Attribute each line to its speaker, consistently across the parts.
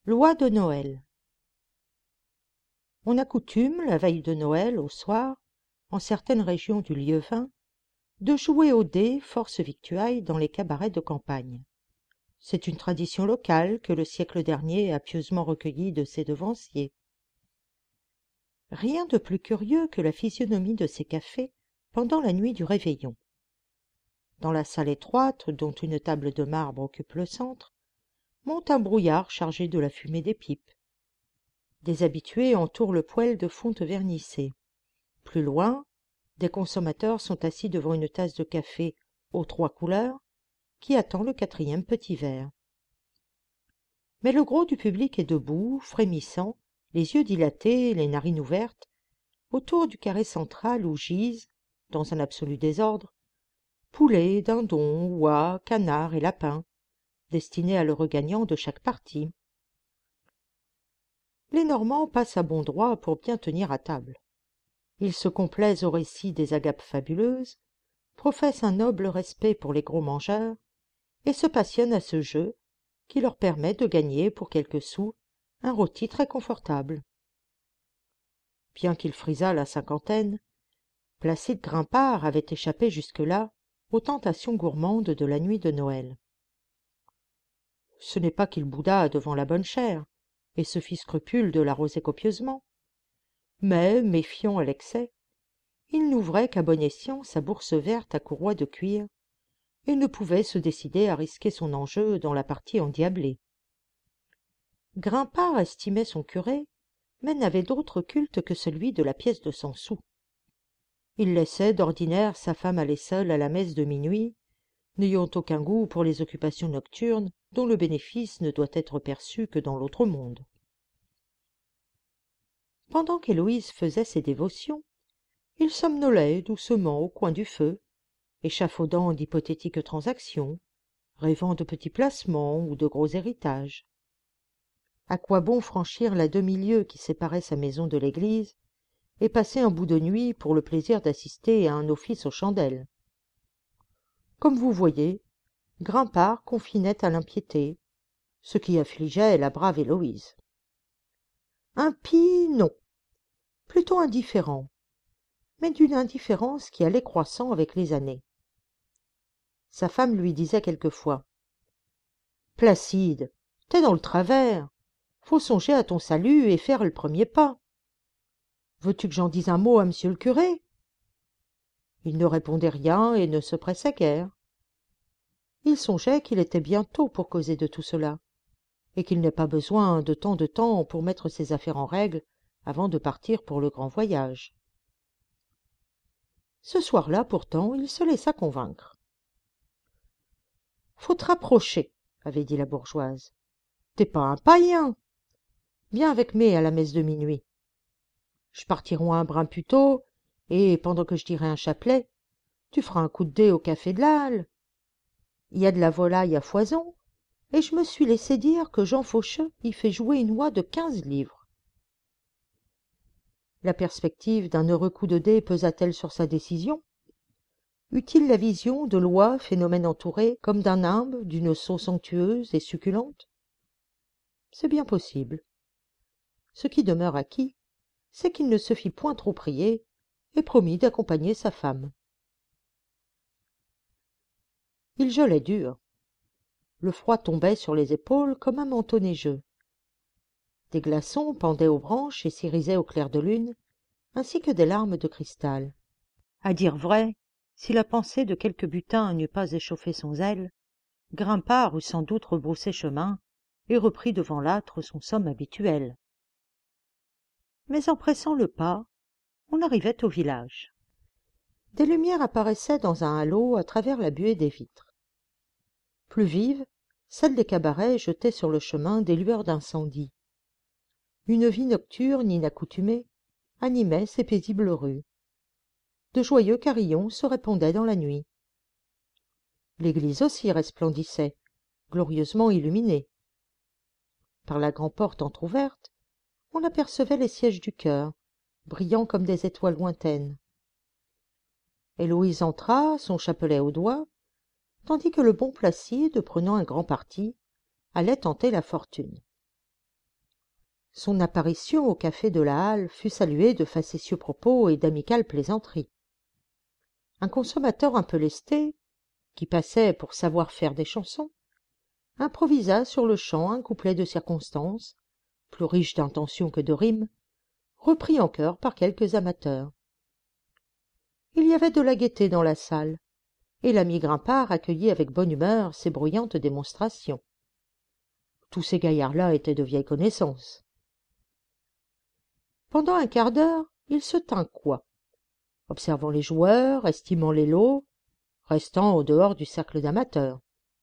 Speaker 1: Loi de Noël. On a coutume, la veille de Noël, au soir, en certaines régions du Lieuvin, de jouer aux dés force victuailles dans les cabarets de campagne. C'est une tradition locale que le siècle dernier a pieusement recueillie de ses devanciers. Rien de plus curieux que la physionomie de ces cafés pendant la nuit du réveillon. Dans la salle étroite, dont une table de marbre occupe le centre, monte un brouillard chargé de la fumée des pipes. Des habitués entourent le poêle de fonte vernissée. Plus loin, des consommateurs sont assis devant une tasse de café aux 3 couleurs qui attend le 4e petit verre. Mais le gros du public est debout, frémissant, les yeux dilatés, les narines ouvertes, autour du carré central où gisent, dans un absolu désordre, poulets, dindons, oies, canards et lapins, destinés à l'heureux gagnant de chaque partie. Les Normands passent à bon droit pour bien tenir à table. Ils se complaisent au récit des agapes fabuleuses, professent un noble respect pour les gros mangeurs et se passionnent à ce jeu qui leur permet de gagner pour quelques sous un rôti très confortable. Bien qu'il frisât la cinquantaine, Placide Grimpard avait échappé jusque-là aux tentations gourmandes de la nuit de Noël. Ce n'est pas qu'il boudât devant la bonne chère et se fit scrupule de l'arroser copieusement, mais, méfiant à l'excès, il n'ouvrait qu'à bon escient sa bourse verte à courroies de cuir et ne pouvait se décider à risquer son enjeu dans la partie endiablée. Grimpard estimait son curé, mais n'avait d'autre culte que celui de la pièce de 100 sous. Il laissait d'ordinaire sa femme aller seule à la messe de minuit, n'ayant aucun goût pour les occupations nocturnes dont le bénéfice ne doit être perçu que dans l'autre monde. Pendant qu'Héloïse faisait ses dévotions, il somnolait doucement au coin du feu, échafaudant d'hypothétiques transactions, rêvant de petits placements ou de gros héritages. À quoi bon franchir la demi-lieue qui séparait sa maison de l'église et passer un bout de nuit pour le plaisir d'assister à un office aux chandelles? Comme vous voyez, Grimpard confinait à l'impiété, ce qui affligeait la brave Héloïse. Impie, non, plutôt indifférent, mais d'une indifférence qui allait croissant avec les années. Sa femme lui disait quelquefois: « Placide, t'es dans le travers, faut songer à ton salut et faire le premier pas. Veux-tu que j'en dise un mot à monsieur le curé ?» Il ne répondait rien et ne se pressait guère. Il songeait qu'il était bien tôt pour causer de tout cela, et qu'il n'ait pas besoin de tant de temps pour mettre ses affaires en règle avant de partir pour le grand voyage. Ce soir-là, pourtant, il se laissa convaincre. « Faut te rapprocher, » avait dit la bourgeoise. « T'es pas un païen. Viens avec mai à la messe de minuit. Je partirai un brin plus tôt, et pendant que je dirai un chapelet, tu feras un coup de dé au café de l'Halle. Il y a de la volaille à foison, et je me suis laissé dire que Jean Faucheux y fait jouer une oie de 15 livres. » La perspective d'un heureux coup de dé pesa-t-elle sur sa décision? Eut-il la vision de l'oie, phénomène entouré, comme d'un nimbe, d'une sauce onctueuse et succulente? C'est bien possible. Ce qui demeure acquis, c'est qu'il ne se fit point trop prier et promit d'accompagner sa femme. Il gelait dur. Le froid tombait sur les épaules comme un manteau neigeux. Des glaçons pendaient aux branches et s'irisaient au clair de lune, ainsi que des larmes de cristal. À dire vrai, si la pensée de quelque butin n'eût pas échauffé son zèle, Grimpard eût sans doute rebroussé chemin et repris devant l'âtre son somme habituel. Mais en pressant le pas, on arrivait au village. Des lumières apparaissaient dans un halo à travers la buée des vitres. Plus vives, celles des cabarets jetaient sur le chemin des lueurs d'incendie. Une vie nocturne inaccoutumée animait ces paisibles rues. De joyeux carillons se répandaient dans la nuit. L'église aussi resplendissait, glorieusement illuminée. Par la grande-porte entr'ouverte, on apercevait les sièges du chœur, brillants comme des étoiles lointaines. Héloïse entra, son chapelet au doigt, tandis que le bon Placide, prenant un grand parti, allait tenter la fortune. Son apparition au café de la Halle fut saluée de facétieux propos et d'amicales plaisanteries. Un consommateur un peu lesté, qui passait pour savoir faire des chansons, improvisa sur le champ un couplet de circonstance, plus riche d'intentions que de rimes, repris en chœur par quelques amateurs. Il y avait de la gaieté dans la salle, et l'ami Grimpart accueillit avec bonne humeur ces bruyantes démonstrations. Tous ces gaillards-là étaient de vieilles connaissances. Pendant un quart d'heure, il se tint coi, observant les joueurs, estimant les lots, restant au dehors du cercle d'amateurs.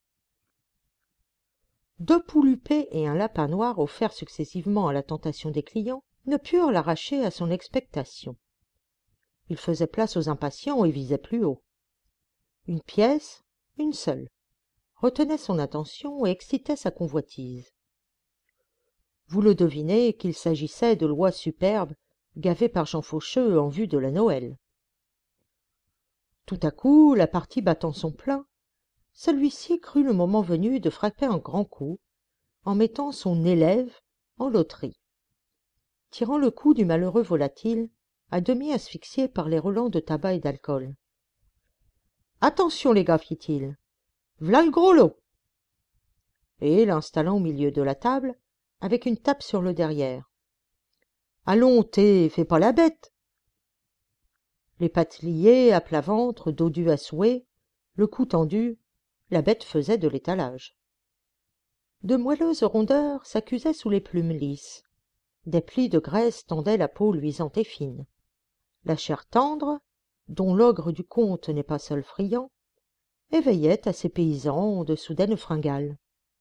Speaker 1: 2 poules huppées et un lapin noir offerts successivement à la tentation des clients ne purent l'arracher à son expectation. Il faisait place aux impatients et visait plus haut. Une pièce, une seule, retenait son attention et excitait sa convoitise. Vous le devinez qu'il s'agissait de l'oie superbe gavée par Jean Faucheux en vue de la Noël. Tout à coup, la partie battant son plein, celui-ci crut le moment venu de frapper un grand coup, en mettant son élève en loterie. Tirant le cou du malheureux volatile, à demi asphyxié par les relents de tabac et d'alcool. « Attention, les gars, fit-il, v'là le gros lot !» Et, l'installant au milieu de la table, avec une tape sur le derrière. « Allons, fais pas la bête !» Les pattes liées, à plat ventre, dodu à souhait, le cou tendu, la bête faisait de l'étalage. De moelleuses rondeurs s'accusaient sous les plumes lisses. Des plis de graisse tendaient la peau luisante et fine. La chair tendre, dont l'ogre du comte n'est pas seul friand, éveillait à ces paysans de soudaines fringales.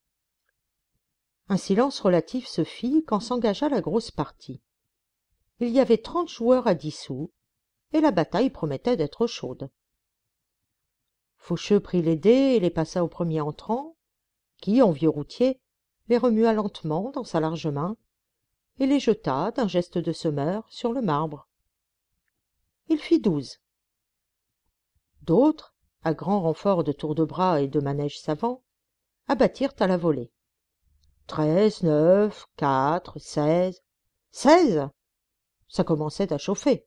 Speaker 1: Un silence relatif se fit quand s'engagea la grosse partie. Il y avait 30 joueurs à 10 sous, et la bataille promettait d'être chaude. Faucheux prit les dés et les passa au premier entrant, qui, en vieux routier, les remua lentement dans sa large main, et les jeta, d'un geste de semeur, sur le marbre. Il fit 12. D'autres, à grand renfort de tours de bras et de manèges savants, abattirent à la volée. 13, 9, 4, 16... 16 ! Ça commençait à chauffer.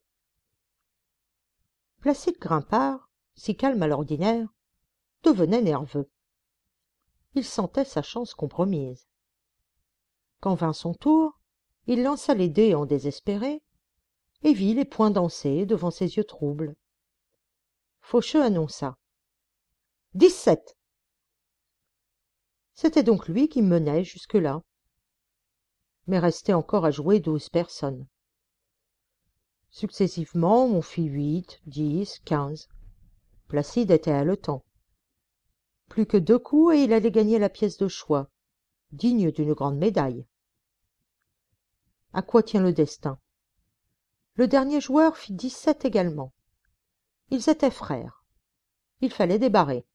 Speaker 1: Placide Grimpart, si calme à l'ordinaire, devenait nerveux. Il sentait sa chance compromise. Quand vint son tour, il lança les dés en désespéré et vit les poings danser devant ses yeux troubles. Faucheux annonça. 17. C'était donc lui qui menait jusque-là. Mais restait encore à jouer 12 personnes. Successivement, on fit 8, 10, 15. Placide était haletant. Plus que 2 coups et il allait gagner la pièce de choix, digne d'une grande médaille. À quoi tient le destin? Le dernier joueur fit 17 également. Ils étaient frères. Il fallait débarrer.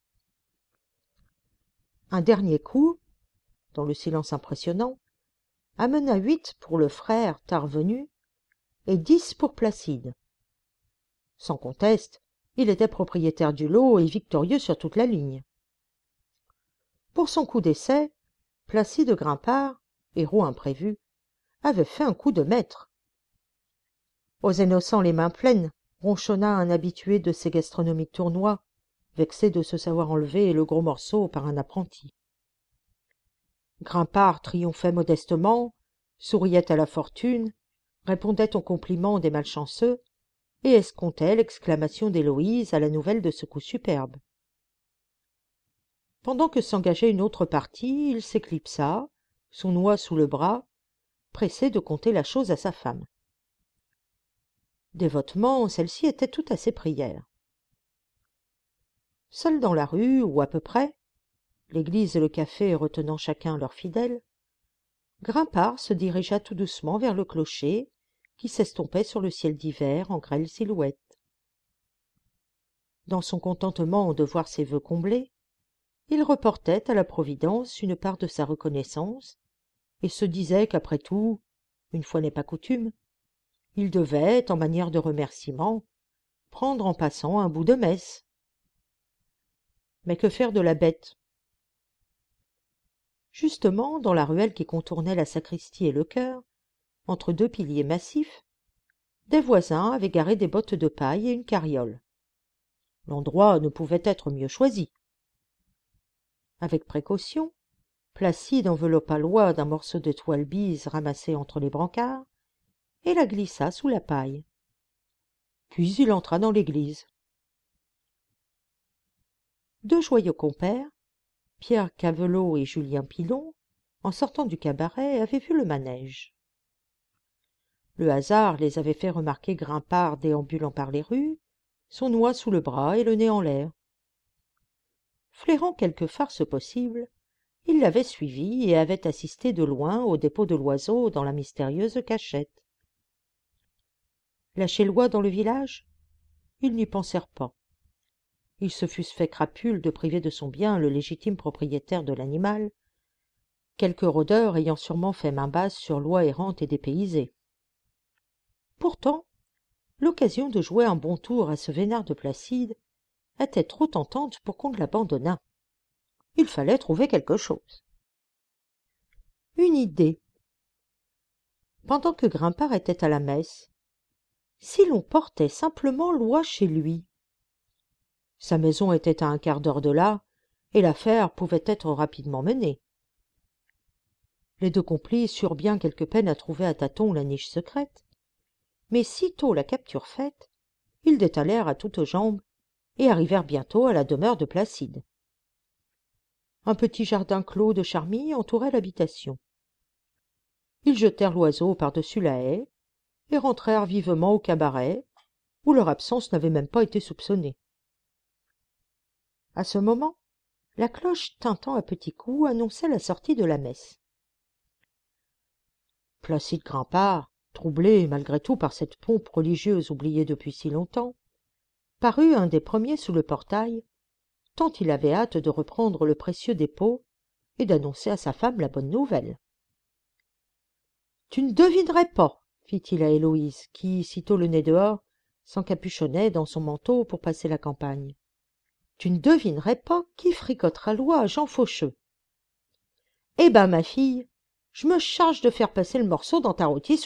Speaker 1: Un dernier coup, dans le silence impressionnant, amena 8 pour le frère tard venu et 10 pour Placide. Sans conteste, il était propriétaire du lot et victorieux sur toute la ligne. Pour son coup d'essai, Placide Grimpart, héros imprévu, avait fait un coup de maître. Aux innocents les mains pleines, ronchonna un habitué de ces gastronomiques tournois, vexé de se savoir enlever le gros morceau par un apprenti. Grimpart triomphait modestement, souriait à la fortune, répondait aux compliments des malchanceux et escomptait l'exclamation d'Héloïse à la nouvelle de ce coup superbe. Pendant que s'engageait une autre partie, il s'éclipsa, son oie sous le bras, pressé de conter la chose à sa femme. Dévotement, celle-ci était tout à ses prières. Seul dans la rue, ou à peu près, l'église et le café retenant chacun leurs fidèles, Grimpart se dirigea tout doucement vers le clocher qui s'estompait sur le ciel d'hiver en grêle silhouette. Dans son contentement de voir ses vœux comblés, il reportait à la Providence une part de sa reconnaissance et se disait qu'après tout, une fois n'est pas coutume, il devait, en manière de remerciement, prendre en passant un bout de messe. Mais que faire de la bête? Justement, dans la ruelle qui contournait la sacristie et le chœur, entre deux piliers massifs, des voisins avaient garé des bottes de paille et une carriole. L'endroit ne pouvait être mieux choisi. Avec précaution, Placide enveloppa l'oie d'un morceau de toile bise ramassé entre les brancards et la glissa sous la paille. Puis il entra dans l'église. Deux joyeux compères, Pierre Cavelot et Julien Pilon, en sortant du cabaret, avaient vu le manège. Le hasard les avait fait remarquer Grimpart déambulant par les rues, son oie sous le bras et le nez en l'air. Flairant quelque farce possible, ils l'avaient suivi et avaient assisté de loin au dépôt de l'oiseau dans la mystérieuse cachette. Lâcher l'oie dans le village? Ils n'y pensèrent pas. Ils se fussent fait crapule de priver de son bien le légitime propriétaire de l'animal, quelques rôdeurs ayant sûrement fait main basse sur l'oie errante et dépaysée. Pourtant, l'occasion de jouer un bon tour à ce vénard de Placide était trop tentante pour qu'on ne l'abandonnât. Il fallait trouver quelque chose. Une idée. Pendant que Grimpart était à la messe, si l'on portait simplement l'oie chez lui? Sa maison était à un quart d'heure de là, et l'affaire pouvait être rapidement menée. Les deux complices eurent bien quelque peine à trouver à tâtons la niche secrète, mais sitôt la capture faite, ils détalèrent à toutes jambes et arrivèrent bientôt à la demeure de Placide. Un petit jardin clos de charmilles entourait l'habitation. Ils jetèrent l'oiseau par-dessus la haie et rentrèrent vivement au cabaret, où leur absence n'avait même pas été soupçonnée. À ce moment, la cloche tintant à petits coups annonçait la sortie de la messe. Placide Grimpart, troublé malgré tout par cette pompe religieuse oubliée depuis si longtemps, parut un des premiers sous le portail, tant il avait hâte de reprendre le précieux dépôt et d'annoncer à sa femme la bonne nouvelle. « Tu ne devinerais pas, fit-il à Héloïse, qui, sitôt le nez dehors, s'encapuchonnait dans son manteau pour passer la campagne. Tu ne devinerais pas qui fricotera l'oie à Jean Faucheux. Eh ben, ma fille, je me charge de faire passer le morceau dans ta rôtissoire. »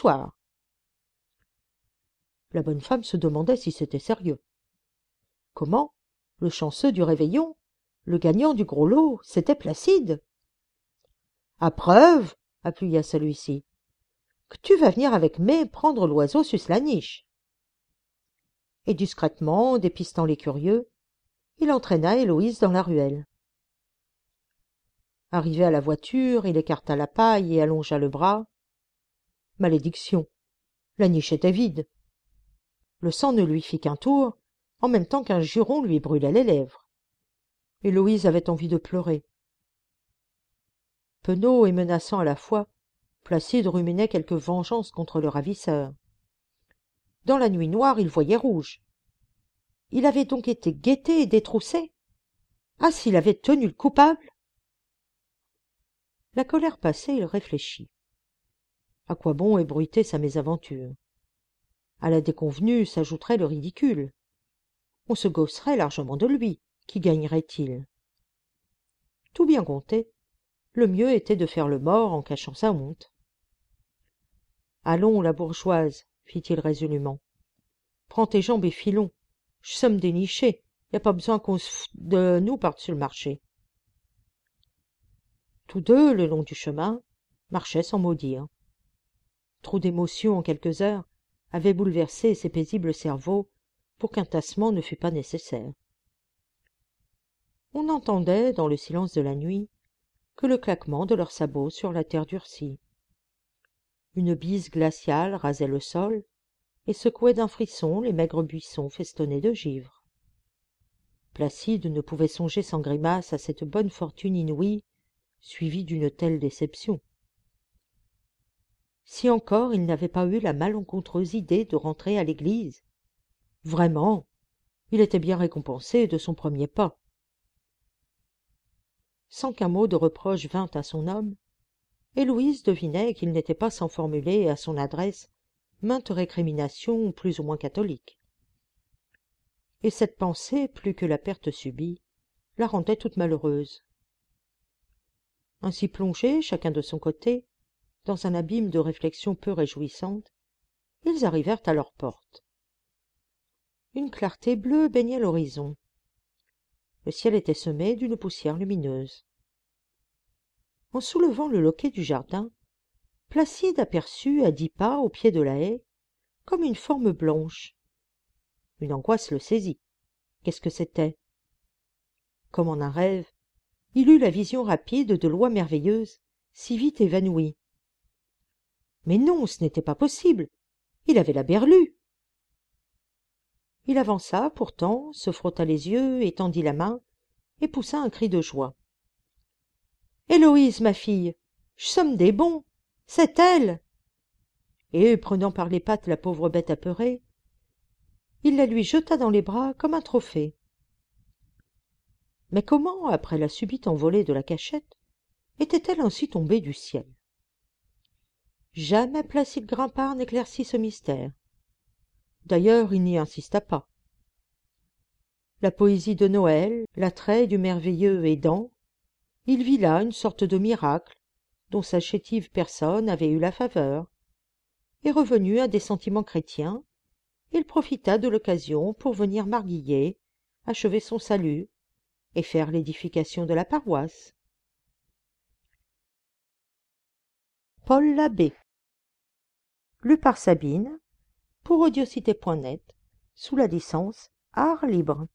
Speaker 1: La bonne femme se demandait si c'était sérieux. Comment? Le chanceux du réveillon, le gagnant du gros lot, c'était Placide. À preuve, appuya celui-ci, que tu vas venir avec mai prendre l'oiseau sus la niche. Et discrètement, dépistant les curieux, il entraîna Héloïse dans la ruelle. Arrivé à la voiture, il écarta la paille et allongea le bras. Malédiction! La niche était vide. Le sang ne lui fit qu'un tour, en même temps qu'un juron lui brûlait les lèvres. Héloïse avait envie de pleurer. Penaud et menaçant à la fois, Placide ruminait quelque vengeance contre le ravisseur. Dans la nuit noire, il voyait rouge. Il avait donc été guetté et détroussé. Ah, s'il avait tenu le coupable! La colère passée, il réfléchit. À quoi bon ébruiter sa mésaventure? À la déconvenue s'ajouterait le ridicule. On se gausserait largement de lui. Qui gagnerait-il? Tout bien compté, le mieux était de faire le mort en cachant sa honte. « Allons, la bourgeoise, fit-il résolument. Prends tes jambes et filons. Je sommes dénichés. Y a pas besoin qu'on se foute de nous par-dessus le marché. » Tous deux, le long du chemin, marchaient sans mot dire. Trop d'émotions en quelques heures avaient bouleversé ces paisibles cerveaux pour qu'un tassement ne fût pas nécessaire. On n'entendait, dans le silence de la nuit, que le claquement de leurs sabots sur la terre durcie. Une bise glaciale rasait le sol et secouait d'un frisson les maigres buissons festonnés de givre. Placide ne pouvait songer sans grimace à cette bonne fortune inouïe, suivie d'une telle déception. Si encore il n'avait pas eu la malencontreuse idée de rentrer à l'église. Vraiment, il était bien récompensé de son premier pas. Sans qu'un mot de reproche vînt à son homme, Héloïse devinait qu'il n'était pas sans formuler à son adresse maintes récriminations plus ou moins catholiques. Et cette pensée, plus que la perte subie, la rendait toute malheureuse. Ainsi plongés, chacun de son côté, dans un abîme de réflexions peu réjouissantes, ils arrivèrent à leur porte. Une clarté bleue baignait l'horizon. Le ciel était semé d'une poussière lumineuse. En soulevant le loquet du jardin, Placide aperçut à 10 pas au pied de la haie comme une forme blanche. Une angoisse le saisit. Qu'est-ce que c'était? Comme en un rêve, il eut la vision rapide de lois merveilleuses, si vite évanouies. Mais non, ce n'était pas possible. Il avait la berlue. Il avança pourtant, se frotta les yeux, étendit la main et poussa un cri de joie. « Héloïse, ma fille, j'somme des bons, c'est elle !» Et, prenant par les pattes la pauvre bête apeurée, il la lui jeta dans les bras comme un trophée. Mais comment, après la subite envolée de la cachette, était-elle ainsi tombée du ciel? Jamais Placide Grimpard n'éclaircit ce mystère. D'ailleurs, il n'y insista pas. La poésie de Noël, l'attrait du merveilleux aidant, il vit là une sorte de miracle dont sa chétive personne avait eu la faveur, et revenu à des sentiments chrétiens, il profita de l'occasion pour venir Marguillier, achever son salut et faire l'édification de la paroisse. Paul Labbé. Lu par Sabine, pour audiocité.net, sous la licence Art Libre.